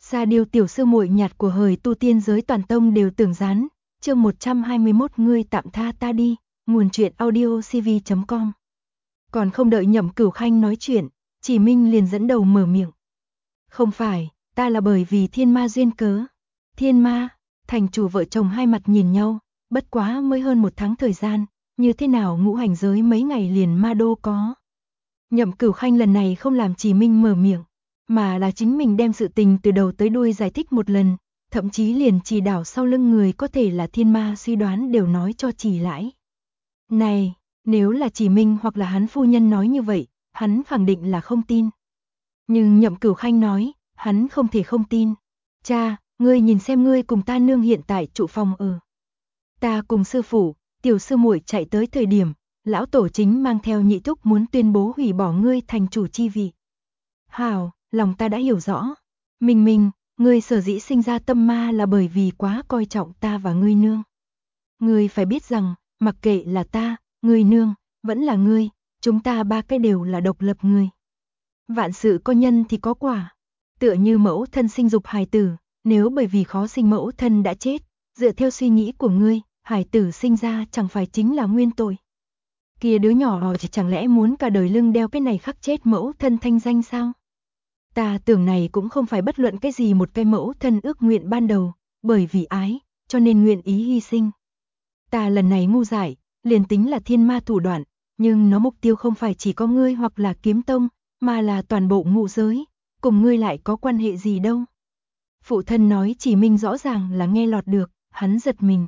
Sa Điêu tiểu sư muội nhạt của hời tu tiên giới toàn tông đều tưởng gián. Chương 121 ngươi tạm tha ta đi. Nguồn truyện audio cv.com. Còn không đợi Nhậm Cửu Khanh nói chuyện, Chỉ Minh liền dẫn đầu mở miệng. Không phải, ta là bởi vì thiên ma duyên cớ. Thiên ma? Thành chủ vợ chồng hai mặt nhìn nhau, bất quá mới hơn 1 tháng thời gian, như thế nào ngũ hành giới mấy ngày liền ma đô có. Nhậm Cửu Khanh lần này không làm Chỉ Minh mở miệng, mà là chính mình đem sự tình từ đầu tới đuôi giải thích một lần, thậm chí liền chỉ đảo sau lưng người có thể là thiên ma suy đoán đều nói cho Chỉ Lãi. Này, nếu là Chỉ Minh hoặc là hắn phu nhân nói như vậy, hắn khẳng định là không tin. Nhưng Nhậm Cửu Khanh nói, hắn không thể không tin. Cha, ngươi nhìn xem ngươi cùng ta nương hiện tại trụ phòng ở. Ta cùng sư phụ, tiểu sư muội chạy tới thời điểm, lão tổ chính mang theo nhị thúc muốn tuyên bố hủy bỏ ngươi thành chủ chi vị. Hảo, lòng ta đã hiểu rõ. Minh, ngươi sở dĩ sinh ra tâm ma là bởi vì quá coi trọng ta và ngươi nương. Ngươi phải biết rằng, mặc kệ là ta, ngươi nương, vẫn là ngươi, chúng ta ba cái đều là độc lập người. Vạn sự có nhân thì có quả. Tựa như mẫu thân sinh dục hài tử, nếu bởi vì khó sinh mẫu thân đã chết, dựa theo suy nghĩ của ngươi, hài tử sinh ra chẳng phải chính là nguyên tội. Kia đứa nhỏ chẳng lẽ muốn cả đời lưng đeo cái này khắc chết mẫu thân thanh danh sao? Ta tưởng này cũng không phải bất luận cái gì một cái mẫu thân ước nguyện ban đầu, bởi vì ái, cho nên nguyện ý hy sinh. Ta lần này ngu dại, liền tính là thiên ma thủ đoạn, nhưng nó mục tiêu không phải chỉ có ngươi hoặc là kiếm tông, mà là toàn bộ ngũ giới, cùng ngươi lại có quan hệ gì đâu. Phụ thân nói Chỉ Minh rõ ràng là nghe lọt được, hắn giật mình.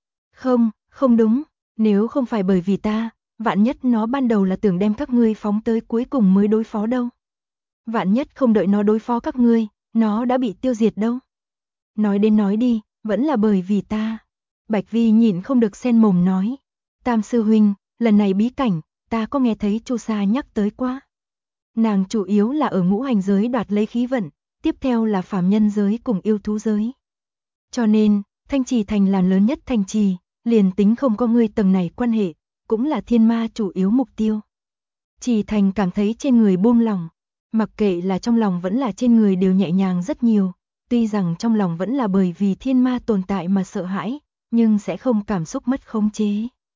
Không đúng, nếu không phải bởi vì ta, vạn nhất nó ban đầu là tưởng đem các ngươi phóng tới cuối cùng mới đối phó đâu. Vạn nhất không đợi nó đối phó các ngươi, nó đã bị tiêu diệt đâu. Nói đến nói đi, vẫn là bởi vì ta. Bạch Vi nhịn không được xen mồm nói. Tam sư huynh, lần này bí cảnh, ta có nghe thấy Chu Sa nhắc tới quá. Nàng chủ yếu là ở ngũ hành giới đoạt lấy khí vận, tiếp theo là phàm nhân giới cùng yêu thú giới. Cho nên, Thanh Trì Thành là lớn nhất thành trì, liền tính không có ngươi tầng này quan hệ, cũng là thiên ma chủ yếu mục tiêu. Trì Thành cảm thấy trên người buông lỏng, mặc kệ là trong lòng vẫn là trên người đều nhẹ nhàng rất nhiều, tuy rằng trong lòng vẫn là bởi vì thiên ma tồn tại mà sợ hãi, nhưng sẽ không cảm xúc mất khống chế.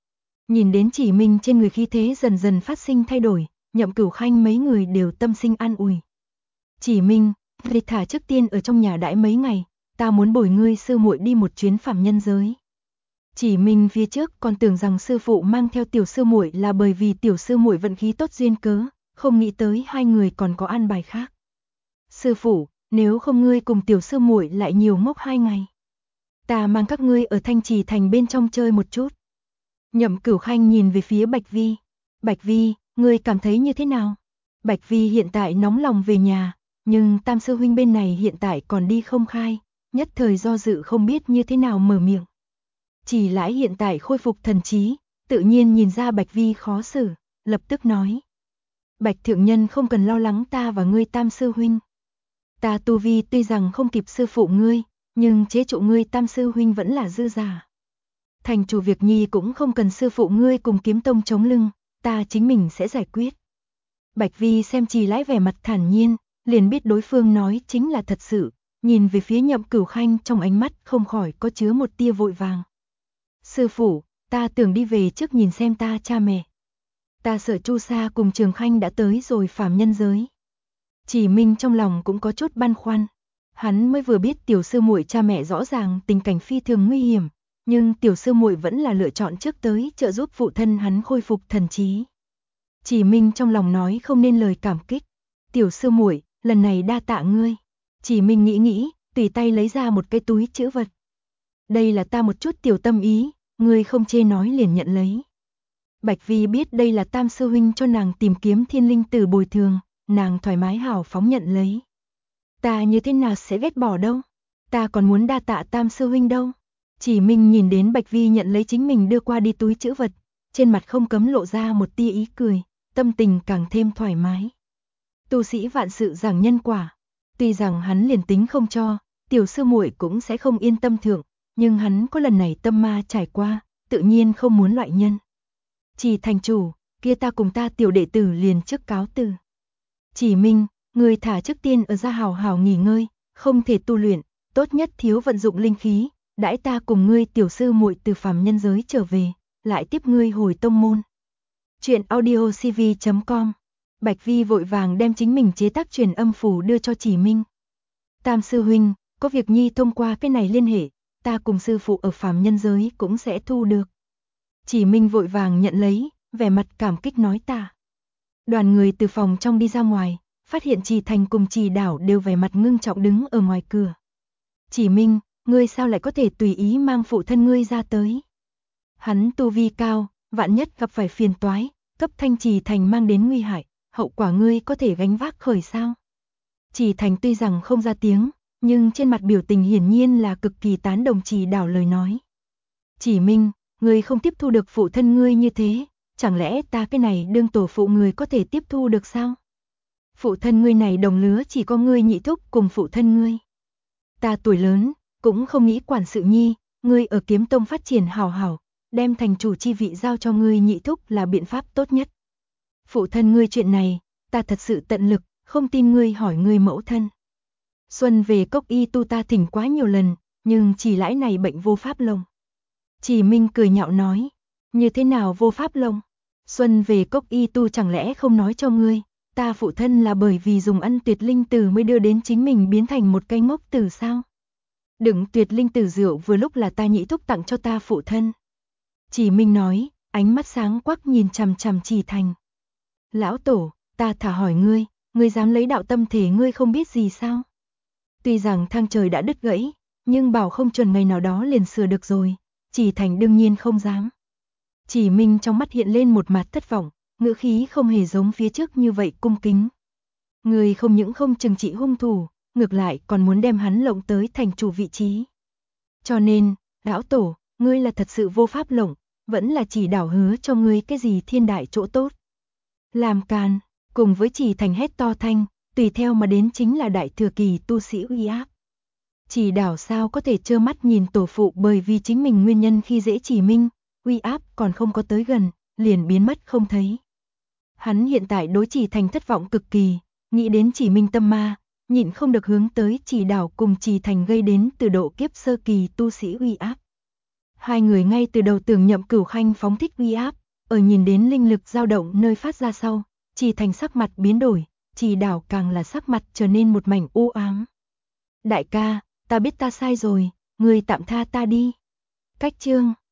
Nhìn đến Chỉ Minh trên người khí thế dần dần phát sinh thay đổi, Nhậm Cửu Khanh mấy người đều tâm sinh an ủi. Chỉ Minh, ngươi thả trước tiên ở trong nhà đãi mấy ngày, ta muốn bồi ngươi sư muội đi một chuyến phàm nhân giới. Chỉ Minh phía trước còn tưởng rằng sư phụ mang theo tiểu sư muội là bởi vì tiểu sư muội vận khí tốt duyên cớ, không nghĩ tới hai người còn có an bài khác. Sư phụ, nếu không ngươi cùng tiểu sư muội lại nhiều ngốc 2 ngày. Ta mang các ngươi ở Thanh Trì Thành bên trong chơi một chút. Nhậm Cửu Khanh nhìn về phía Bạch Vi. Bạch Vi, ngươi cảm thấy như thế nào? Bạch Vi hiện tại nóng lòng về nhà, nhưng Tam sư huynh bên này hiện tại còn đi không khai, nhất thời do dự không biết như thế nào mở miệng. Chỉ Lãi hiện tại khôi phục thần trí, tự nhiên nhìn ra Bạch Vi khó xử, lập tức nói. Bạch thượng nhân không cần lo lắng ta và ngươi Tam sư huynh. Ta tu vi tuy rằng không kịp sư phụ ngươi, nhưng chế trụ ngươi Tam sư huynh vẫn là dư giả. Thành chủ việc nhi cũng không cần sư phụ ngươi cùng kiếm tông chống lưng, ta chính mình sẽ giải quyết. Bạch Vi xem Trì Lãi vẻ mặt thản nhiên, liền biết đối phương nói chính là thật sự, nhìn về phía Nhậm Cửu Khanh trong ánh mắt không khỏi có chứa một tia vội vàng. Sư phụ, ta tưởng đi về trước nhìn xem ta cha mẹ. Ta sợ Chu Sa cùng Trường Khanh đã tới rồi phàm nhân giới. Chỉ Minh trong lòng cũng có chút băn khoăn. Hắn mới vừa biết tiểu sư muội cha mẹ rõ ràng tình cảnh phi thường nguy hiểm, nhưng tiểu sư muội vẫn là lựa chọn trước tới trợ giúp phụ thân hắn khôi phục thần trí. Chỉ Minh trong lòng nói không nên lời cảm kích. Tiểu sư muội, lần này đa tạ ngươi. Chỉ Minh nghĩ, tùy tay lấy ra một cái túi trữ vật. Đây là ta một chút tiểu tâm ý, ngươi không chê nói liền nhận lấy. Bạch Vi biết đây là Tam sư huynh cho nàng tìm kiếm thiên linh tử bồi thường, nàng thoải mái hào phóng nhận lấy. Ta như thế nào sẽ ghét bỏ đâu, ta còn muốn đa tạ Tam sư huynh đâu. Chỉ Minh nhìn đến Bạch Vi nhận lấy chính mình đưa qua đi túi trữ vật, trên mặt không cấm lộ ra một tia ý cười, tâm tình càng thêm thoải mái. Tu sĩ vạn sự giảng nhân quả, tuy rằng hắn liền tính không cho, tiểu sư muội cũng sẽ không yên tâm thượng, nhưng hắn có lần này tâm ma trải qua, tự nhiên không muốn loại nhân. Chỉ thành chủ, kia ta cùng ta tiểu đệ tử liền trước cáo từ. Chỉ Minh, người thả trước tiên ở ra hào hào nghỉ ngơi, không thể tu luyện, tốt nhất thiếu vận dụng linh khí, đãi ta cùng ngươi tiểu sư muội từ phàm nhân giới trở về, lại tiếp ngươi hồi tông môn. Truyện audio cv.com. Bạch Vi vội vàng đem chính mình chế tác truyền âm phù đưa cho Chỉ Minh. Tam sư huynh, có việc nhi thông qua cái này liên hệ, ta cùng sư phụ ở phàm nhân giới cũng sẽ thu được. Chỉ Minh vội vàng nhận lấy, vẻ mặt cảm kích nói ta. Đoàn người từ phòng trong đi ra ngoài, phát hiện Trì Thành cùng Trì Đảo đều vẻ mặt ngưng trọng đứng ở ngoài cửa. Chỉ Minh, ngươi sao lại có thể tùy ý mang phụ thân ngươi ra tới? Hắn tu vi cao, vạn nhất gặp phải phiền toái, cấp thanh Trì Thành mang đến nguy hại, hậu quả ngươi có thể gánh vác khởi sao? Trì Thành tuy rằng không ra tiếng, nhưng trên mặt biểu tình hiển nhiên là cực kỳ tán đồng Trì Đảo lời nói. Chỉ Minh, ngươi không tiếp thu được phụ thân ngươi như thế, chẳng lẽ ta cái này đương tổ phụ người có thể tiếp thu được sao? Phụ thân ngươi này đồng lứa chỉ có ngươi nhị thúc cùng phụ thân ngươi. Ta tuổi lớn, cũng không nghĩ quản sự nhi, ngươi ở kiếm tông phát triển hảo hảo, đem thành chủ chi vị giao cho ngươi nhị thúc là biện pháp tốt nhất. Phụ thân ngươi chuyện này, ta thật sự tận lực, không tin ngươi hỏi ngươi mẫu thân. Xuân về cốc y tu ta thỉnh quá nhiều lần, nhưng chỉ lãi này bệnh vô pháp lông. Chỉ Minh cười nhạo nói, như thế nào vô pháp lông? Xuân về cốc y tu chẳng lẽ không nói cho ngươi, ta phụ thân là bởi vì dùng ăn tuyệt linh tử mới đưa đến chính mình biến thành một cây ngốc tử sao? Đựng tuyệt linh tử rượu vừa lúc là ta nhị thúc tặng cho ta phụ thân. Chỉ Minh nói, ánh mắt sáng quắc nhìn chằm chằm Trì Thành. Lão tổ, ta thả hỏi ngươi dám lấy đạo tâm thể ngươi không biết gì sao? Tuy rằng thang trời đã đứt gãy, nhưng bảo không chuẩn ngày nào đó liền sửa được rồi, Trì Thành đương nhiên không dám. Chỉ Minh trong mắt hiện lên một mặt thất vọng, ngữ khí không hề giống phía trước như vậy cung kính. Ngươi không những không trừng trị hung thủ, ngược lại còn muốn đem hắn lộng tới thành chủ vị trí. Cho nên, lão tổ, ngươi là thật sự vô pháp lộng, vẫn là Chỉ Đảo hứa cho ngươi cái gì thiên đại chỗ tốt. Làm càn, cùng với Trì Thành hét to thanh, tùy theo mà đến chính là đại thừa kỳ tu sĩ uy áp. Chỉ Đảo sao có thể trơ mắt nhìn tổ phụ bởi vì chính mình nguyên nhân khi dễ Chỉ Minh, uy áp còn không có tới gần, liền biến mất không thấy. Hắn hiện tại đối Chỉ Thành thất vọng cực kỳ, nghĩ đến Chỉ Minh tâm ma, nhịn không được hướng tới Chỉ Đảo cùng Trì Thành gây đến từ độ kiếp sơ kỳ tu sĩ uy áp. Hai người ngay từ đầu tưởng Nhậm Cửu Khanh phóng thích uy áp, ở nhìn đến linh lực dao động nơi phát ra sau, Trì Thành sắc mặt biến đổi, Trì Đảo càng là sắc mặt trở nên một mảnh u ám. Đại ca, ta biết ta sai rồi, ngươi tạm tha ta đi. Cách chương